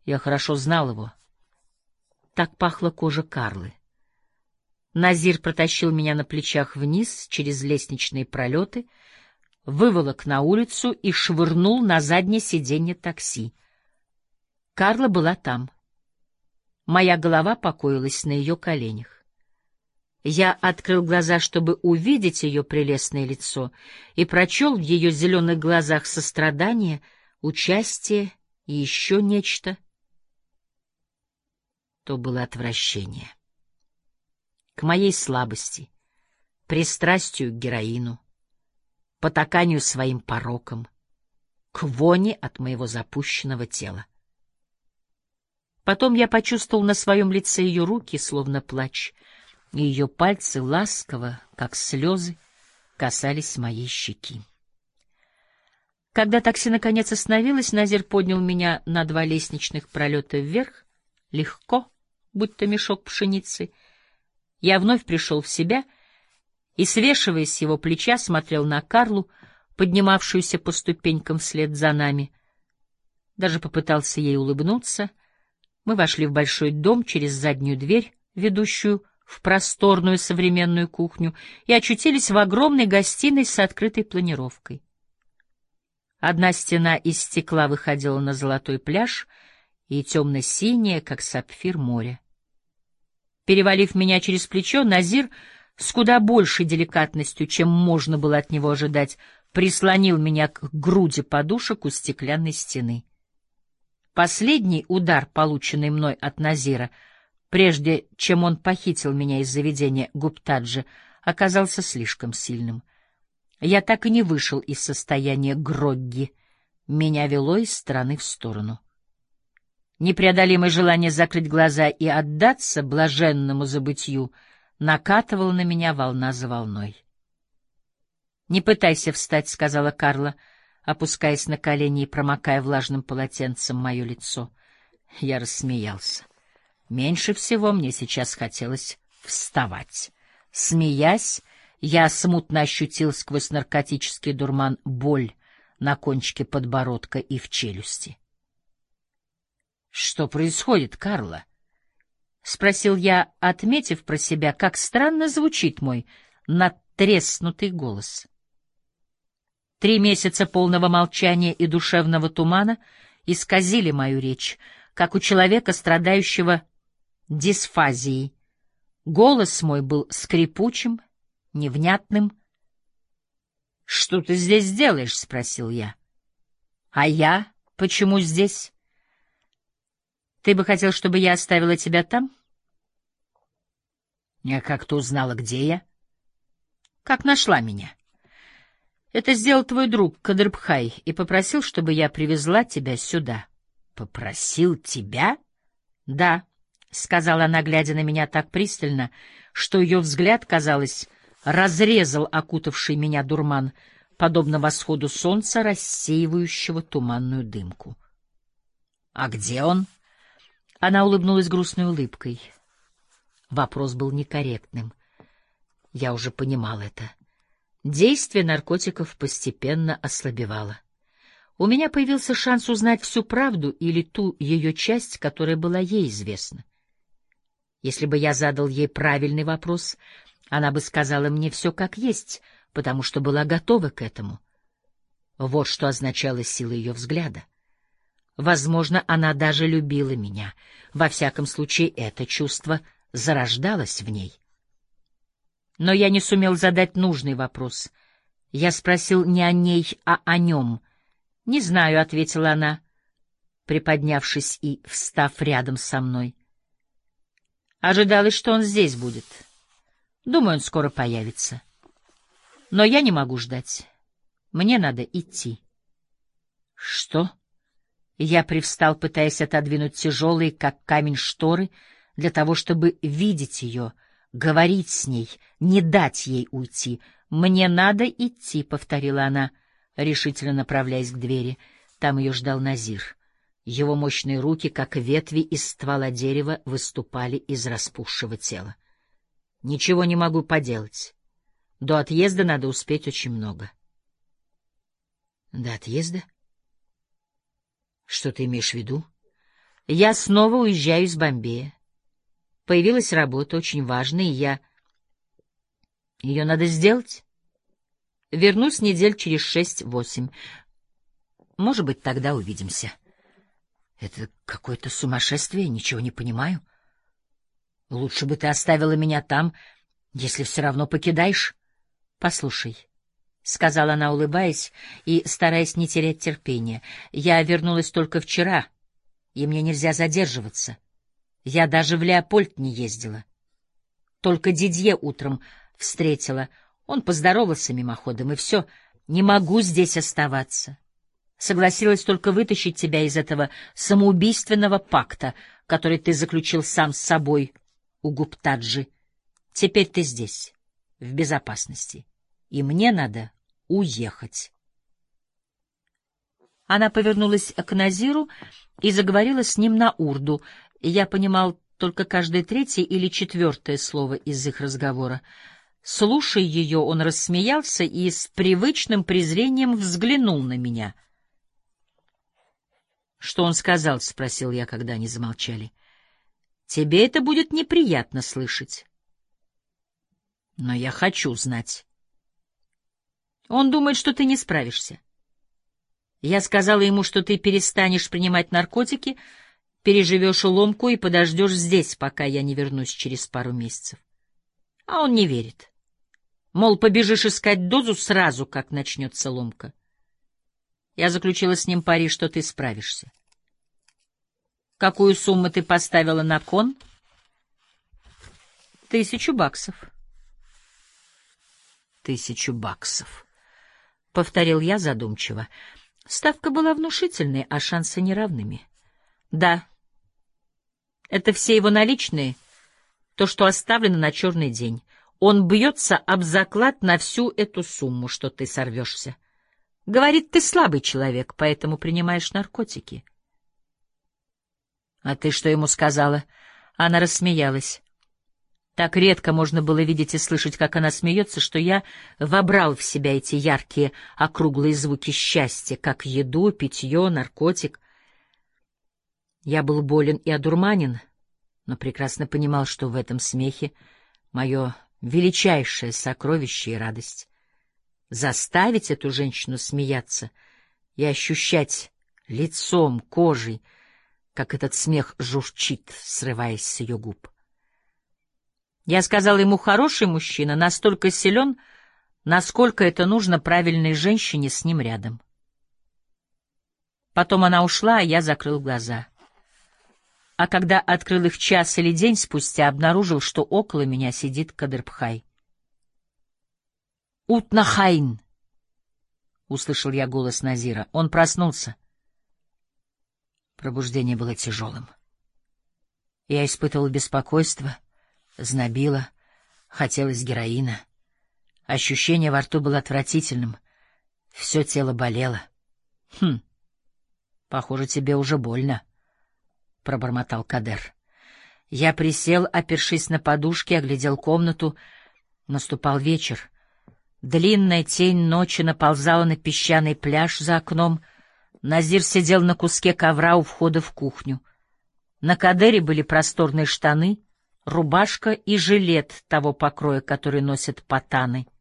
Я хорошо знал его. Так пахла кожа Карлы. Назир протащил меня на плечах вниз через лестничные пролеты, выволок на улицу и швырнул на заднее сиденье такси. Карла была там. Моя голова покоилась на ее коленях. Я открыл глаза, чтобы увидеть ее прелестное лицо, и прочел в ее зеленых глазах сострадание, участие и еще нечто. То было отвращение. К моей слабости, пристрастию к героину, потаканию своим порокам, к воне от моего запущенного тела. Потом я почувствовал на своем лице ее руки, словно плач, и ее пальцы ласково, как слезы, касались моей щеки. Когда такси наконец остановилось, Назир поднял меня на 2 лестничных пролета вверх, легко, будто мешок пшеницы. Я вновь пришел в себя и, свешиваясь с его плеча, смотрел на Карлу, поднимавшуюся по ступенькам вслед за нами. Даже попытался ей улыбнуться. Мы вошли в большой дом через заднюю дверь, ведущую в просторную современную кухню, и очутились в огромной гостиной с открытой планировкой. Одна стена из стекла выходила на золотой пляж и темно-синее, как сапфир, море. Перевалив меня через плечо, Назир с куда большей деликатностью, чем можно было от него ожидать, прислонил меня к груди подушек у стеклянной стены. Последний удар, полученный мной от Назира, прежде чем он похитил меня из заведения Гуптаджи, оказался слишком сильным. Я так и не вышел из состояния грогги. Меня вело из стороны в сторону. Непреодолимое желание закрыть глаза и отдаться блаженному забытью накатывало на меня волна за волной. — Не пытайся встать, — сказала Карла, опускаясь на колени и промокая влажным полотенцем мое лицо. Я рассмеялся. Меньше всего мне сейчас хотелось вставать. Смеясь, я смутно ощутил сквозь наркотический дурман боль на кончике подбородка и в челюсти. — Что происходит, Карла? — спросил я, отметив про себя, как странно звучит мой надтреснутый голос. 3 месяца полного молчания и душевного тумана исказили мою речь, как у человека, страдающего дисфазией. Голос мой был скрипучим, невнятным. — Что ты здесь делаешь? — спросил я. — А я? Почему здесь? — Ты бы хотел, чтобы я оставила тебя там? — А как ты узнала, где я? — Как нашла меня? — Это сделал твой друг Кадрбхай и попросил, чтобы я привезла тебя сюда. — Попросил тебя? — Да, — сказала она, глядя на меня так пристально, что ее взгляд, казалось, разрезал окутавший меня дурман, подобно восходу солнца, рассеивающего туманную дымку. — А где он? Она улыбнулась грустной улыбкой. Вопрос был некорректным. Я уже понимал это. Действие наркотиков постепенно ослабевало. У меня появился шанс узнать всю правду или ту ее часть, которая была ей известна. Если бы я задал ей правильный вопрос, она бы сказала мне все как есть, потому что была готова к этому. Вот что означала сила ее взгляда. Возможно, она даже любила меня. Во всяком случае, это чувство зарождалось в ней. Но я не сумел задать нужный вопрос. Я спросил не о ней, а о нем. — Не знаю, — ответила она, приподнявшись и встав рядом со мной. Ожидалось, что он здесь будет. Думаю, он скоро появится. Но я не могу ждать. Мне надо идти. — Что? Я привстал, пытаясь отодвинуть тяжелые, как камень, шторы, для того, чтобы видеть ее, говорить с ней, не дать ей уйти. — Мне надо идти, — повторила она, решительно направляясь к двери. Там ее ждал Назир. Его мощные руки, как ветви из ствола дерева, выступали из распухшего тела. — Ничего не могу поделать. До отъезда надо успеть очень много. — До отъезда? Что ты имеешь в виду? Я снова уезжаю из Бомбея. Появилась работа, очень важная, и ее надо сделать. Вернусь недель через 6-8. Может быть, тогда увидимся. Это какое-то сумасшествие, ничего не понимаю. Лучше бы ты оставила меня там, если все равно покидаешь. Послушай, — сказала она, улыбаясь и стараясь не терять терпения, — я вернулась только вчера, и мне нельзя задерживаться. Я даже в Леопольд не ездила. Только Дидье утром встретила. Он поздоровался мимоходом, и все. Не могу здесь оставаться. Согласилась только вытащить тебя из этого самоубийственного пакта, который ты заключил сам с собой у Гуптаджи. Теперь ты здесь, в безопасности, и мне надо уехать. Она повернулась к Назиру и заговорила с ним на урду. Я понимал только каждое третье или четвертое слово из их разговора. Слушая ее, он рассмеялся и с привычным презрением взглянул на меня. — Что он сказал? — спросил я, когда они замолчали. — Тебе это будет неприятно слышать. Но я хочу знать. Он думает, что ты не справишься. Я сказала ему, что ты перестанешь принимать наркотики, переживешь ломку и подождешь здесь, пока я не вернусь через пару месяцев. А он не верит. Мол, побежишь искать дозу сразу, как начнется ломка. Я заключила с ним пари, что ты справишься. Какую сумму ты поставила на кон? $1000. $1000, — повторил я задумчиво. Ставка была внушительной, а шансы неравными. Да, это все его наличные, то, что оставлено на черный день. Он бьется об заклад на всю эту сумму, что ты сорвешься. Говорит, ты слабый человек, поэтому принимаешь наркотики. А ты что ему сказала? Она рассмеялась. Так редко можно было видеть и слышать, как она смеется, что я вобрал в себя эти яркие, округлые звуки счастья, как еду, питье, наркотик. Я был болен и одурманен, но прекрасно понимал, что в этом смехе мое величайшее сокровище и радость. Заставить эту женщину смеяться и ощущать лицом, кожей, как этот смех журчит, срываясь с ее губ. Я сказал ему, хороший мужчина, настолько силен, насколько это нужно правильной женщине с ним рядом. Потом она ушла, а я закрыл глаза. А когда открыл их час или день спустя, обнаружил, что около меня сидит Кадырбхай. «Утнахайн!» — услышал я голос Назира. Он проснулся. Пробуждение было тяжелым. Я испытывал беспокойство, знобило, хотелось героина. Ощущение во рту было отвратительным. Все тело болело. Похоже, тебе уже больно, — пробормотал Кадер. Я присел, опершись на подушки, оглядел комнату. Наступал вечер. Длинная тень ночи наползала на песчаный пляж за окном. Назир сидел на куске ковра у входа в кухню. На Кадере были просторные штаны, рубашка и жилет того покроя, который носят патаны.